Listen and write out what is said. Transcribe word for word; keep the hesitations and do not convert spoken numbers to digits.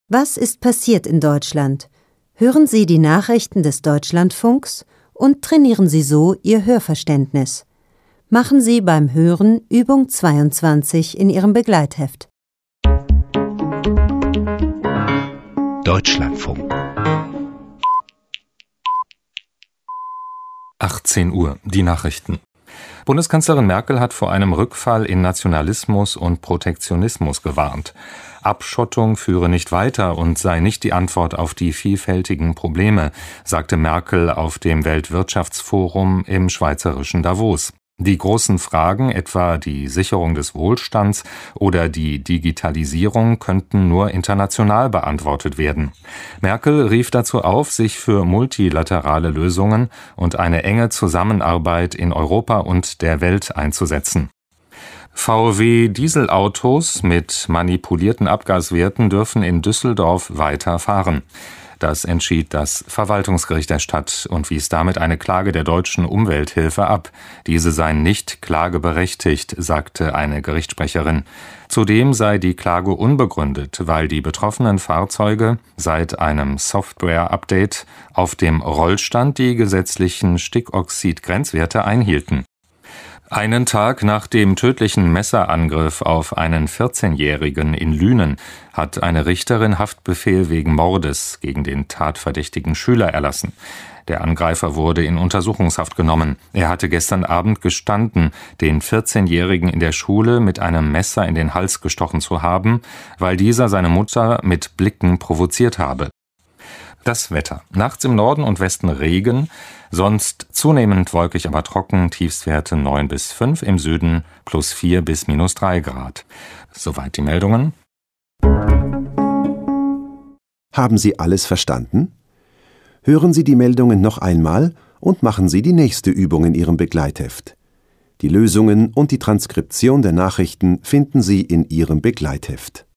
Was ist passiert in Deutschland? Hören Sie die Nachrichten des Deutschlandfunks und trainieren Sie so Ihr Hörverständnis. Machen Sie beim Hören Übung zweiundzwanzig in Ihrem Begleitheft. Deutschlandfunk. achtzehn Uhr, die Nachrichten. Bundeskanzlerin Merkel hat vor einem Rückfall in Nationalismus und Protektionismus gewarnt. Abschottung führe nicht weiter und sei nicht die Antwort auf die vielfältigen Probleme, sagte Merkel auf dem Weltwirtschaftsforum im schweizerischen Davos. Die großen Fragen, etwa die Sicherung des Wohlstands oder die Digitalisierung, könnten nur international beantwortet werden. Merkel rief dazu auf, sich für multilaterale Lösungen und eine enge Zusammenarbeit in Europa und der Welt einzusetzen. V W-Dieselautos mit manipulierten Abgaswerten dürfen in Düsseldorf weiter fahren. Das entschied das Verwaltungsgericht der Stadt und wies damit eine Klage der Deutschen Umwelthilfe ab. Diese sei nicht klageberechtigt, sagte eine Gerichtssprecherin. Zudem sei die Klage unbegründet, weil die betroffenen Fahrzeuge seit einem Software-Update auf dem Rollstand die gesetzlichen Stickoxid-Grenzwerte einhielten. Einen Tag nach dem tödlichen Messerangriff auf einen vierzehnjährigen in Lünen hat eine Richterin Haftbefehl wegen Mordes gegen den tatverdächtigen Schüler erlassen. Der Angreifer wurde in Untersuchungshaft genommen. Er hatte gestern Abend gestanden, den vierzehnjährigen in der Schule mit einem Messer in den Hals gestochen zu haben, weil dieser seine Mutter mit Blicken provoziert habe. Das Wetter. Nachts im Norden und Westen Regen, sonst zunehmend wolkig, aber trocken, Tiefstwerte neun bis fünf, im Süden plus vier bis minus drei Grad. Soweit die Meldungen. Haben Sie alles verstanden? Hören Sie die Meldungen noch einmal und machen Sie die nächste Übung in Ihrem Begleitheft. Die Lösungen und die Transkription der Nachrichten finden Sie in Ihrem Begleitheft.